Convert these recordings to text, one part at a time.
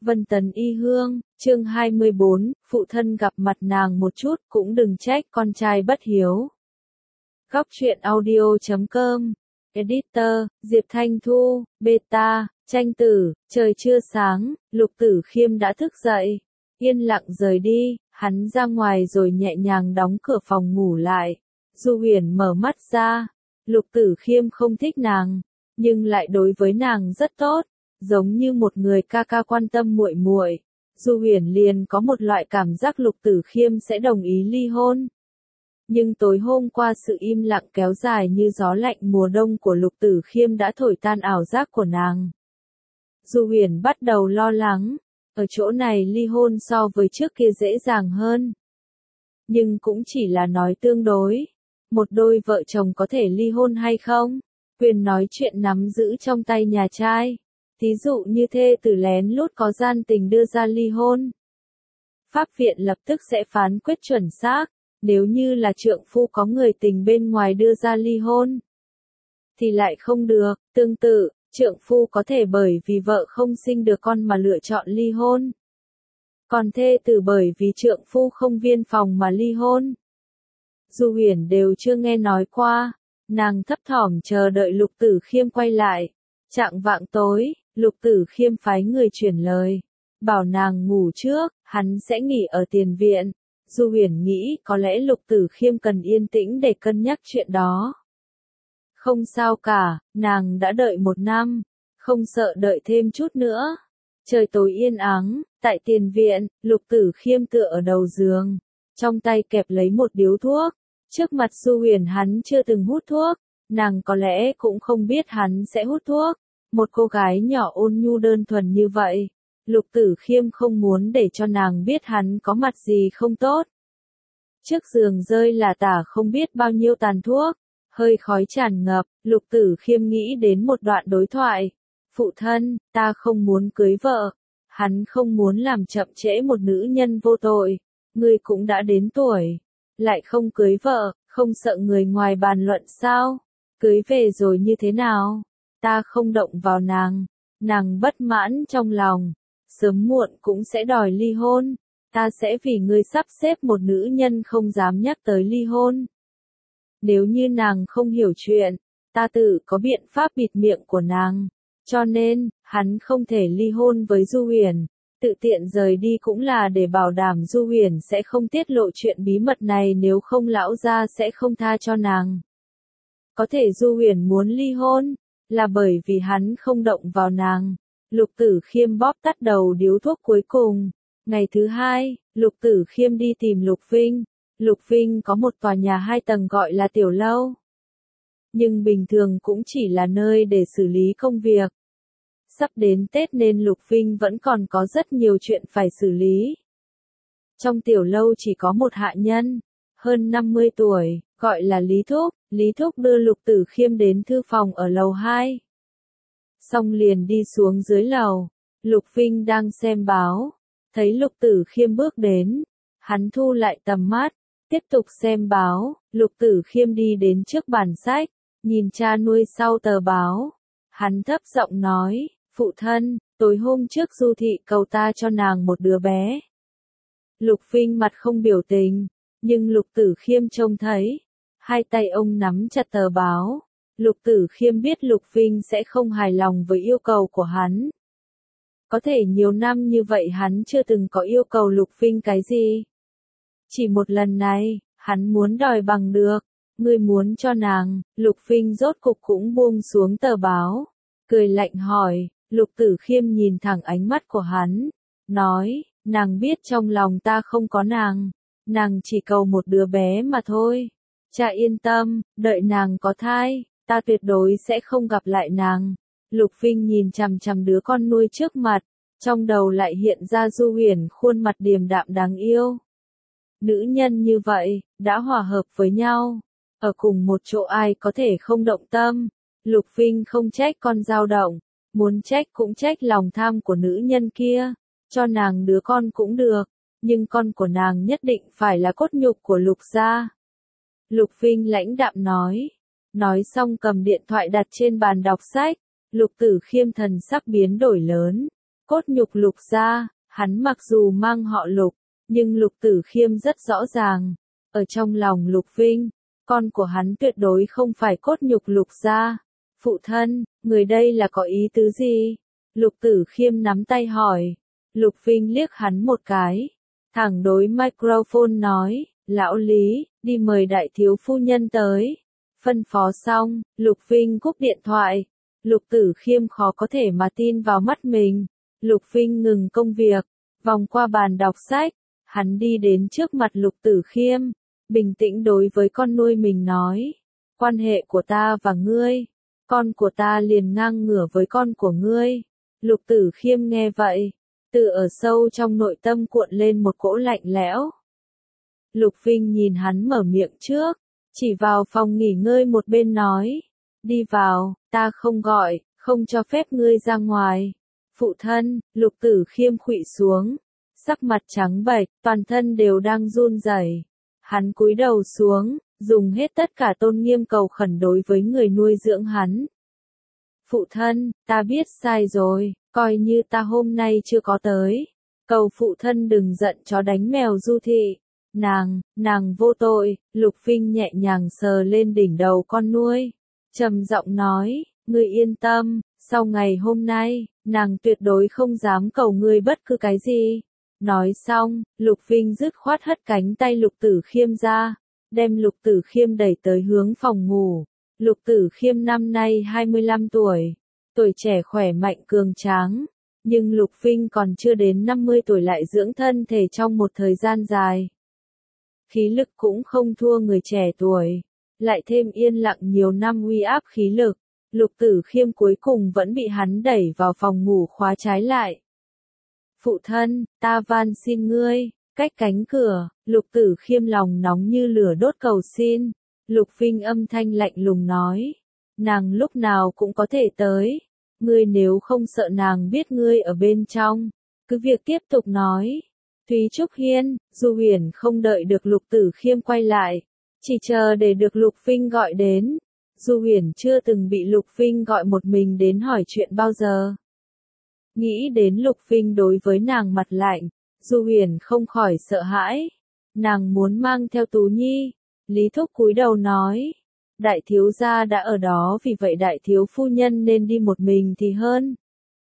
Vân Tần Y Hương, chương 24, phụ thân gặp mặt nàng một chút cũng đừng trách con trai bất hiếu. Góc truyện audio.com, Editor, Diệp Thanh Thu, Beta, tranh tử, trời chưa sáng, Lục Tử Khiêm đã thức dậy, yên lặng rời đi, hắn ra ngoài rồi nhẹ nhàng đóng cửa phòng ngủ lại. Du Huyền mở mắt ra, Lục Tử Khiêm không thích nàng, nhưng lại đối với nàng rất tốt. Giống như một người ca ca quan tâm muội muội, Du Huyền liền có một loại cảm giác Lục Tử Khiêm sẽ đồng ý ly hôn. Nhưng tối hôm qua sự im lặng kéo dài như gió lạnh mùa đông của Lục Tử Khiêm đã thổi tan ảo giác của nàng. Du Huyền bắt đầu lo lắng, ở chỗ này ly hôn so với trước kia dễ dàng hơn. Nhưng cũng chỉ là nói tương đối, một đôi vợ chồng có thể ly hôn hay không, quyền nói chuyện nắm giữ trong tay nhà trai. Thí dụ như thê tử lén lút có gian tình đưa ra ly hôn. Pháp viện lập tức sẽ phán quyết chuẩn xác, nếu như là trượng phu có người tình bên ngoài đưa ra ly hôn, thì lại không được. Tương tự, trượng phu có thể bởi vì vợ không sinh được con mà lựa chọn ly hôn. Còn thê tử bởi vì trượng phu không viên phòng mà ly hôn. Du Huyền đều chưa nghe nói qua, nàng thấp thỏm chờ đợi Lục Tử Khiêm quay lại. Chạng vạng tối, Lục Tử Khiêm phái người chuyển lời, bảo nàng ngủ trước, hắn sẽ nghỉ ở tiền viện. Du Huyền nghĩ có lẽ Lục Tử Khiêm cần yên tĩnh để cân nhắc chuyện đó. Không sao cả, nàng đã đợi 1 năm, không sợ đợi thêm chút nữa. Trời tối yên ắng, tại tiền viện, Lục Tử Khiêm tựa ở đầu giường, trong tay kẹp lấy một điếu thuốc. Trước mặt Du Huyền hắn chưa từng hút thuốc, nàng có lẽ cũng không biết hắn sẽ hút thuốc. Một cô gái nhỏ ôn nhu đơn thuần như vậy, Lục Tử Khiêm không muốn để cho nàng biết hắn có mặt gì không tốt. Trước giường rơi là tả không biết bao nhiêu tàn thuốc, hơi khói tràn ngập, Lục Tử Khiêm nghĩ đến một đoạn đối thoại. Phụ thân, ta không muốn cưới vợ. Hắn không muốn làm chậm trễ một nữ nhân vô tội. Ngươi cũng đã đến tuổi, lại không cưới vợ, không sợ người ngoài bàn luận sao? Cưới về rồi như thế nào? Ta không động vào nàng, nàng bất mãn trong lòng, sớm muộn cũng sẽ đòi ly hôn, ta sẽ vì ngươi sắp xếp một nữ nhân không dám nhắc tới ly hôn. Nếu như nàng không hiểu chuyện, ta tự có biện pháp bịt miệng của nàng, cho nên, hắn không thể ly hôn với Du Huyền, tự tiện rời đi cũng là để bảo đảm Du Huyền sẽ không tiết lộ chuyện bí mật này, nếu không lão gia sẽ không tha cho nàng. Có thể Du Huyền muốn ly hôn, là bởi vì hắn không động vào nàng. Lục Tử Khiêm bóp tắt đầu điếu thuốc cuối cùng. Ngày thứ 2, Lục Tử Khiêm đi tìm Lục Vinh. Lục Vinh có một tòa nhà 2 tầng gọi là tiểu lâu. Nhưng bình thường cũng chỉ là nơi để xử lý công việc. Sắp đến Tết nên Lục Vinh vẫn còn có rất nhiều chuyện phải xử lý. Trong tiểu lâu chỉ có một hạ nhân, hơn 50 tuổi, gọi là Lý Thúc. Lý Thúc đưa Lục Tử Khiêm đến thư phòng ở lầu 2. Xong liền đi xuống dưới lầu. Lục Vinh đang xem báo, thấy Lục Tử Khiêm bước đến, hắn thu lại tầm mắt, tiếp tục xem báo. Lục Tử Khiêm đi đến trước bàn sách, nhìn cha nuôi sau tờ báo. Hắn thấp giọng nói, phụ thân, tối hôm trước Du thị cầu ta cho nàng một đứa bé. Lục Vinh mặt không biểu tình, nhưng Lục Tử Khiêm trông thấy. Hai tay ông nắm chặt tờ báo. Lục Tử Khiêm biết Lục Vinh sẽ không hài lòng với yêu cầu của hắn. Có thể nhiều năm như vậy hắn chưa từng có yêu cầu Lục Vinh cái gì. Chỉ một lần này, hắn muốn đòi bằng được. Ngươi muốn cho nàng. Lục Vinh rốt cục cũng buông xuống tờ báo, cười lạnh hỏi. Lục Tử Khiêm nhìn thẳng ánh mắt của hắn, nói, nàng biết trong lòng ta không có nàng. Nàng chỉ cầu một đứa bé mà thôi. Cha yên tâm, đợi nàng có thai, ta tuyệt đối sẽ không gặp lại nàng. Lục Vinh nhìn chằm chằm đứa con nuôi trước mặt, trong đầu lại hiện ra Du Huyền khuôn mặt điềm đạm đáng yêu. Nữ nhân như vậy, đã hòa hợp với nhau, ở cùng một chỗ ai có thể không động tâm. Lục Vinh không trách con dao động, muốn trách cũng trách lòng tham của nữ nhân kia, cho nàng đứa con cũng được, nhưng con của nàng nhất định phải là cốt nhục của Lục gia. Lục Vinh lãnh đạm nói xong cầm điện thoại đặt trên bàn đọc sách. Lục Tử Khiêm thần sắc biến đổi lớn, Cốt nhục Lục gia, hắn mặc dù mang họ Lục, nhưng Lục Tử Khiêm rất rõ ràng, ở trong lòng Lục Vinh, con của hắn tuyệt đối không phải cốt nhục Lục gia. Phụ thân, người đây là có ý tứ gì? Lục Tử Khiêm nắm tay hỏi. Lục Vinh liếc hắn một cái, thẳng đối microphone nói, lão Lý, đi mời đại thiếu phu nhân tới. Phân phó xong, Lục Vinh cúp điện thoại. Lục Tử Khiêm khó có thể mà tin vào mắt mình. Lục Vinh ngừng công việc, vòng qua bàn đọc sách, hắn đi đến trước mặt Lục Tử Khiêm, bình tĩnh đối với con nuôi mình nói, quan hệ của ta và ngươi, con của ta liền ngang ngửa với con của ngươi. Lục Tử Khiêm nghe vậy, từ ở sâu trong nội tâm cuộn lên một cỗ lạnh lẽo. Lục Vinh nhìn hắn mở miệng trước, chỉ vào phòng nghỉ ngơi một bên nói, đi vào, ta không gọi, không cho phép ngươi ra ngoài. Phụ thân, Lục Tử Khiêm khuỵu xuống, sắc mặt trắng bệch, toàn thân đều đang run rẩy. Hắn cúi đầu xuống, dùng hết tất cả tôn nghiêm cầu khẩn đối với người nuôi dưỡng hắn. Phụ thân, ta biết sai rồi, coi như ta hôm nay chưa có tới. Cầu phụ thân đừng giận chó đánh mèo Du Thị. Nàng vô tội. Lục Vinh nhẹ nhàng sờ lên đỉnh đầu con nuôi, trầm giọng nói, ngươi yên tâm, sau ngày hôm nay, nàng tuyệt đối không dám cầu ngươi bất cứ cái gì. Nói xong, Lục Vinh dứt khoát hất cánh tay Lục Tử Khiêm ra, đem Lục Tử Khiêm đẩy tới hướng phòng ngủ. Lục Tử Khiêm năm nay 25 tuổi, tuổi trẻ khỏe mạnh cường tráng, nhưng Lục Vinh còn chưa đến 50 tuổi lại dưỡng thân thể trong một thời gian dài. Khí lực cũng không thua người trẻ tuổi, lại thêm yên lặng nhiều năm uy áp khí lực, Lục Tử Khiêm cuối cùng vẫn bị hắn đẩy vào phòng ngủ khóa trái lại. Phụ thân, ta van xin ngươi, cách cánh cửa. Lục Tử Khiêm lòng nóng như lửa đốt cầu xin. Lục Vinh âm thanh lạnh lùng nói, nàng lúc nào cũng có thể tới, ngươi nếu không sợ nàng biết ngươi ở bên trong, cứ việc tiếp tục nói. Thúy Trúc Hiên, Du Huyền không đợi được Lục Tử Khiêm quay lại, chỉ chờ để được Lục Vinh gọi đến. Du Huyền chưa từng bị Lục Vinh gọi một mình đến hỏi chuyện bao giờ. Nghĩ đến Lục Vinh đối với nàng mặt lạnh, Du Huyền không khỏi sợ hãi. Nàng muốn mang theo Tú Nhi. Lý Thúc cúi đầu nói, đại thiếu gia đã ở đó, vì vậy đại thiếu phu nhân nên đi một mình thì hơn.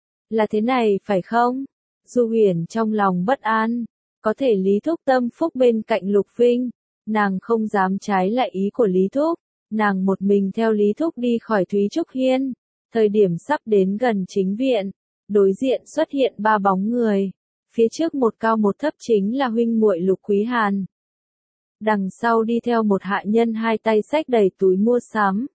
Là thế này phải không? Du Huyền trong lòng bất an, có thể Lý Thúc tâm phúc bên cạnh Lục Vinh, nàng không dám trái lại ý của Lý Thúc, nàng một mình theo Lý Thúc đi khỏi Thúy Trúc Hiên. Thời điểm sắp đến gần chính viện, đối diện xuất hiện ba bóng người, phía trước một cao một thấp chính là huynh muội Lục Quý Hàn. Đằng sau đi theo một hạ nhân hai tay xách đầy túi mua sắm.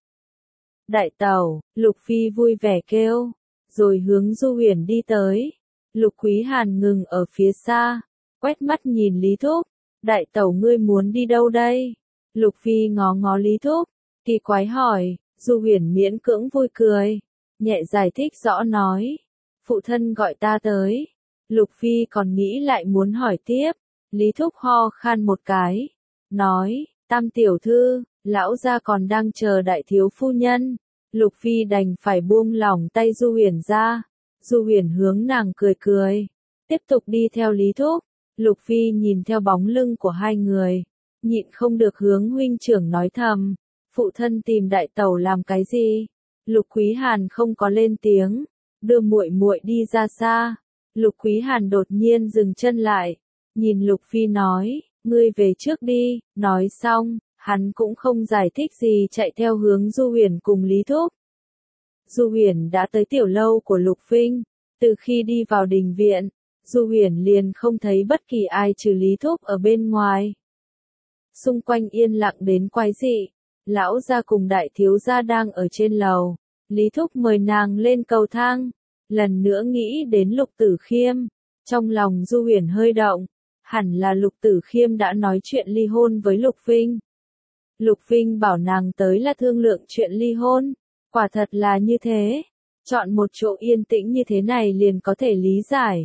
Đại tẩu, Lục Phi vui vẻ kêu, rồi hướng Du Huyền đi tới. Lục Quý Hàn ngừng ở phía xa, quét mắt nhìn Lý Thúc, đại tẩu ngươi muốn đi đâu đây? Lục Phi ngó ngó Lý Thúc, kỳ quái hỏi. Du Huyền miễn cưỡng vui cười, nhẹ giải thích rõ nói, phụ thân gọi ta tới. Lục Phi còn nghĩ lại muốn hỏi tiếp, Lý Thúc ho khan một cái, nói, Tam tiểu thư, lão gia còn đang chờ đại thiếu phu nhân. Lục Phi đành phải buông lỏng tay Du Huyền ra. Du Huyền hướng nàng cười cười, tiếp tục đi theo Lý Thúc. Lục Phi nhìn theo bóng lưng của hai người, nhịn không được hướng huynh trưởng nói thầm, phụ thân tìm đại tẩu làm cái gì? Lục Quý Hàn không có lên tiếng, đưa muội muội đi ra xa. Lục Quý Hàn đột nhiên dừng chân lại, nhìn Lục Phi nói, ngươi về trước đi. Nói xong, hắn cũng không giải thích gì chạy theo hướng Du Huyền cùng Lý Thúc. Du Huyền đã tới tiểu lâu của Lục Vinh, từ khi đi vào đình viện, Du Huyền liền không thấy bất kỳ ai trừ Lý Thúc ở bên ngoài. Xung quanh yên lặng đến quái dị, lão gia cùng đại thiếu gia đang ở trên lầu, Lý Thúc mời nàng lên cầu thang, lần nữa nghĩ đến Lục Tử Khiêm, trong lòng Du Huyền hơi động, hẳn là Lục Tử Khiêm đã nói chuyện ly hôn với Lục Vinh. Lục Vinh bảo nàng tới là thương lượng chuyện ly hôn, quả thật là như thế, chọn một chỗ yên tĩnh như thế này liền có thể lý giải.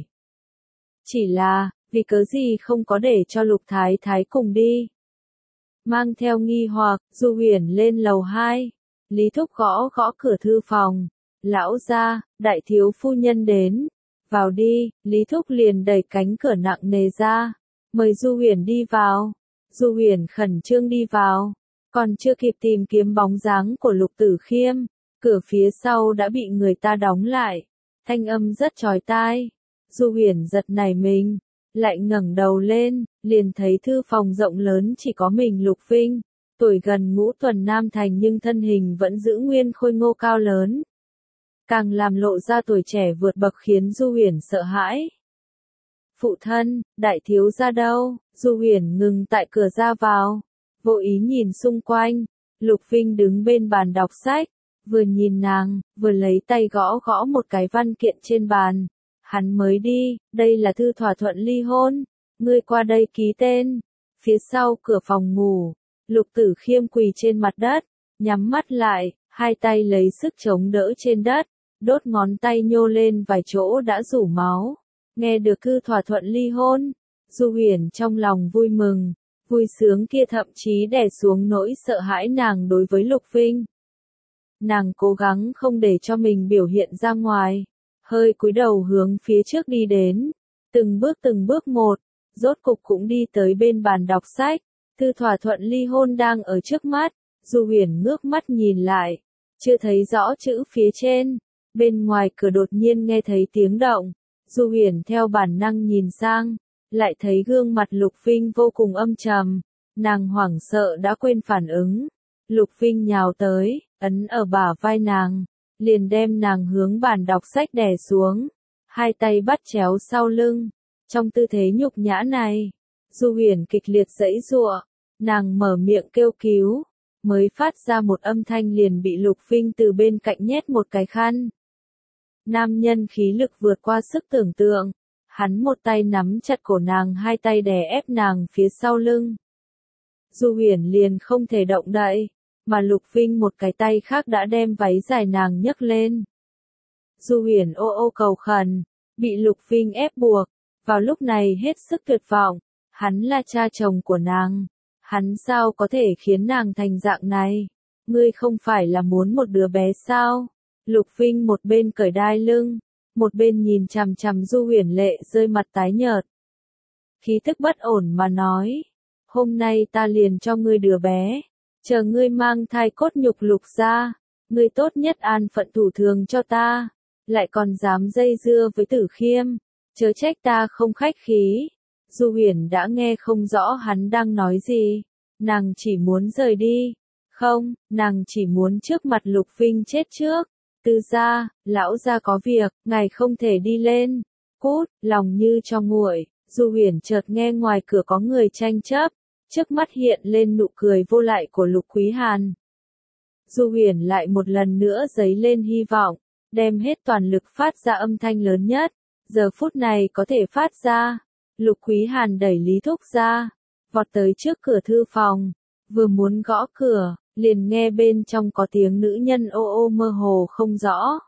Chỉ là, vì cớ gì không có để cho Lục Thái Thái cùng đi. Mang theo nghi hoặc, Du Huyền lên lầu 2, Lý Thúc gõ gõ cửa thư phòng, lão gia, đại thiếu phu nhân đến. Vào đi, Lý Thúc liền đẩy cánh cửa nặng nề ra. Mời Du Huyền đi vào. Du Huyền khẩn trương đi vào. Còn chưa kịp tìm kiếm bóng dáng của Lục Tử Khiêm, cửa phía sau đã bị người ta đóng lại. Thanh âm rất chói tai. Du Huyền giật nảy mình, lại ngẩng đầu lên, liền thấy thư phòng rộng lớn chỉ có mình Lục Vinh. Tuổi gần ngũ tuần nam thành nhưng thân hình vẫn giữ nguyên khôi ngô cao lớn. Càng làm lộ ra tuổi trẻ vượt bậc khiến Du Huyền sợ hãi. Phụ thân, đại thiếu gia đâu? Du Huyền ngừng tại cửa ra vào, vô ý nhìn xung quanh. Lục Vinh đứng bên bàn đọc sách, vừa nhìn nàng, vừa lấy tay gõ gõ một cái văn kiện trên bàn. Hắn mới đi, đây là thư thỏa thuận ly hôn, ngươi qua đây ký tên. Phía sau cửa phòng ngủ, Lục Tử Khiêm quỳ trên mặt đất, nhắm mắt lại, hai tay lấy sức chống đỡ trên đất, đốt ngón tay nhô lên vài chỗ đã rủ máu. Nghe được thư thỏa thuận ly hôn, Du Huyền trong lòng vui mừng, vui sướng kia thậm chí đè xuống nỗi sợ hãi nàng đối với Lục Vinh. Nàng cố gắng không để cho mình biểu hiện ra ngoài, hơi cúi đầu hướng phía trước đi đến, từng bước một, rốt cục cũng đi tới bên bàn đọc sách. Thư thỏa thuận ly hôn đang ở trước mắt. Du Huyền ngước mắt nhìn lại, chưa thấy rõ chữ phía trên. Bên ngoài cửa đột nhiên nghe thấy tiếng động. Du Huyền theo bản năng nhìn sang, lại thấy gương mặt Lục Vinh vô cùng âm trầm. Nàng hoảng sợ đã quên phản ứng. Lục Vinh nhào tới, ấn ở bả vai nàng, liền đem nàng hướng bàn đọc sách đè xuống. Hai tay bắt chéo sau lưng. Trong tư thế nhục nhã này, Du Huyền kịch liệt giãy giụa, nàng mở miệng kêu cứu, mới phát ra một âm thanh liền bị Lục Vinh từ bên cạnh nhét một cái khăn. Nam nhân khí lực vượt qua sức tưởng tượng, hắn một tay nắm chặt cổ nàng, hai tay đè ép nàng phía sau lưng. Du Huyền liền không thể động đậy, mà Lục Vinh một cái tay khác đã đem váy dài nàng nhấc lên. Du Huyền ô ô cầu khẩn, bị Lục Vinh ép buộc, vào lúc này hết sức tuyệt vọng. Hắn là cha chồng của nàng, hắn sao có thể khiến nàng thành dạng này? Ngươi không phải là muốn một đứa bé sao? Lục Vinh một bên cởi đai lưng, một bên nhìn chằm chằm Du Huyền lệ rơi mặt tái nhợt. Khí tức bất ổn mà nói, hôm nay ta liền cho ngươi đứa bé, chờ ngươi mang thai cốt nhục Lục ra, ngươi tốt nhất an phận thủ thường cho ta, lại còn dám dây dưa với Tử Khiêm, chớ trách ta không khách khí. Du Huyền đã nghe không rõ hắn đang nói gì, nàng chỉ muốn rời đi, không, nàng chỉ muốn trước mặt Lục Vinh chết trước. Tư gia, lão gia có việc, ngài không thể đi lên. Cút, lòng như cho nguội. Du Huyền chợt nghe ngoài cửa có người tranh chấp, trước mắt hiện lên nụ cười vô lại của Lục Quý Hàn. Du Huyền lại một lần nữa dấy lên hy vọng, đem hết toàn lực phát ra âm thanh lớn nhất, giờ phút này có thể phát ra. Lục Quý Hàn đẩy Lý Thúc ra, vọt tới trước cửa thư phòng, vừa muốn gõ cửa, liền nghe bên trong có tiếng nữ nhân ô ô mơ hồ không rõ.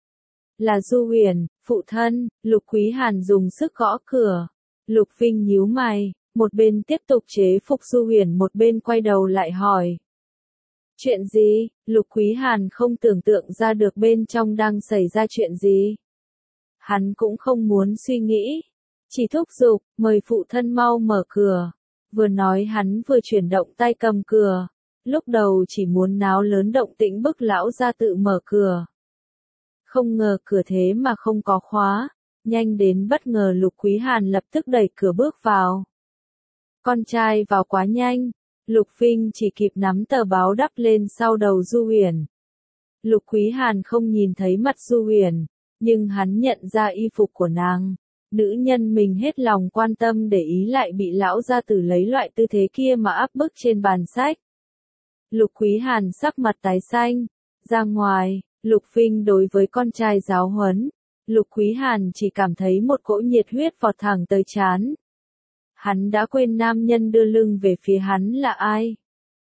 Là Du Huyền, phụ thân. Lục Quý Hàn dùng sức gõ cửa. Lục Vinh nhíu mày, một bên tiếp tục chế phục Du Huyền, một bên quay đầu lại hỏi. Chuyện gì? Lục Quý Hàn không tưởng tượng ra được bên trong đang xảy ra chuyện gì. Hắn cũng không muốn suy nghĩ, chỉ thúc giục, mời phụ thân mau mở cửa. Vừa nói hắn vừa chuyển động tay cầm cửa, lúc đầu chỉ muốn náo lớn động tĩnh bức lão ra tự mở cửa. Không ngờ cửa thế mà không có khóa, nhanh đến bất ngờ. Lục Quý Hàn lập tức đẩy cửa bước vào. Con trai vào quá nhanh, Lục Vinh chỉ kịp nắm tờ báo đắp lên sau đầu Du Huyền. Lục Quý Hàn không nhìn thấy mặt Du Huyền, nhưng hắn nhận ra y phục của nàng. Nữ nhân mình hết lòng quan tâm để ý lại bị lão gia tử lấy loại tư thế kia mà áp bức trên bàn sách. Lục Quý Hàn sắc mặt tái xanh. Ra ngoài, Lục Vinh đối với con trai giáo huấn. Lục Quý Hàn chỉ cảm thấy một cỗ nhiệt huyết vọt thẳng tới trán. Hắn đã quên nam nhân đưa lưng về phía hắn là ai.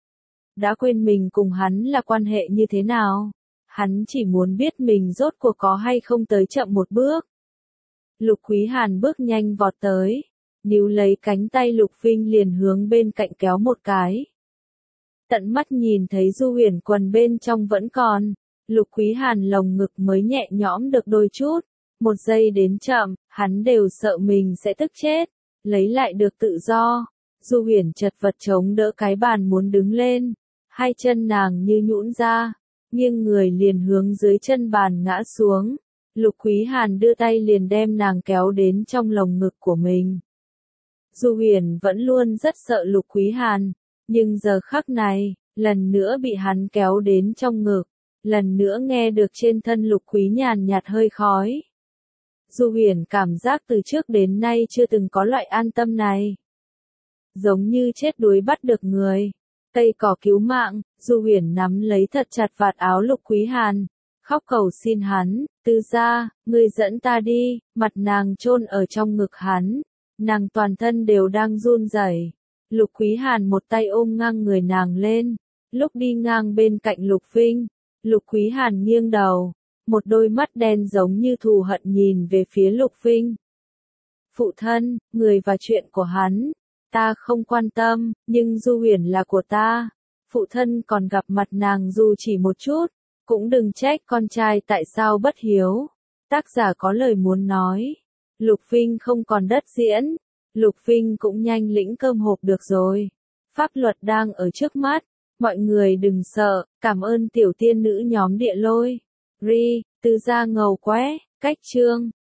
Đã quên mình cùng hắn là quan hệ như thế nào. Hắn chỉ muốn biết mình rốt cuộc có hay không tới chậm một bước. Lục Quý Hàn bước nhanh vọt tới, níu lấy cánh tay Lục Vinh liền hướng bên cạnh kéo một cái. Tận mắt nhìn thấy Du Huyền quần bên trong vẫn còn, Lục Quý Hàn lồng ngực mới nhẹ nhõm được đôi chút, Một giây đến chậm, hắn đều sợ mình sẽ tức chết. Lấy lại được tự do. Du Huyền chật vật chống đỡ cái bàn muốn đứng lên. Hai chân nàng như nhũn ra. Nghiêng người liền hướng dưới chân bàn ngã xuống. Lục Quý Hàn đưa tay liền đem nàng kéo đến trong lồng ngực của mình. Du Huyền vẫn luôn rất sợ Lục Quý Hàn. Nhưng giờ khắc này, lần nữa bị hắn kéo đến trong ngực. Lần nữa nghe được trên thân Lục Quý nhàn nhạt hơi khói. Du Huyền cảm giác từ trước đến nay chưa từng có loại an tâm này. Giống như chết đuối bắt được người. Cây cỏ cứu mạng, Du Huyền nắm lấy thật chặt vạt áo Lục Quý Hàn. Khóc cầu xin hắn, Tư gia, ngươi dẫn ta đi, mặt nàng chôn ở trong ngực hắn. Nàng toàn thân đều đang run rẩy. Lục Quý Hàn một tay ôm ngang người nàng lên. Lúc đi ngang bên cạnh Lục Vinh, Lục Quý Hàn nghiêng đầu. Một đôi mắt đen giống như thù hận nhìn về phía Lục Vinh. Phụ thân, người và chuyện của hắn, ta không quan tâm, nhưng Du Huyền là của ta. Phụ thân còn gặp mặt nàng dù chỉ một chút, cũng đừng trách con trai tại sao bất hiếu. Tác giả có lời muốn nói. Lục Vinh không còn đất diễn. Lục Vinh cũng nhanh lĩnh cơm hộp được rồi. Pháp luật đang ở trước mắt. Mọi người đừng sợ, cảm ơn tiểu tiên nữ nhóm Địa Lôi. Ri, Tư gia ngầu qué, cách chương.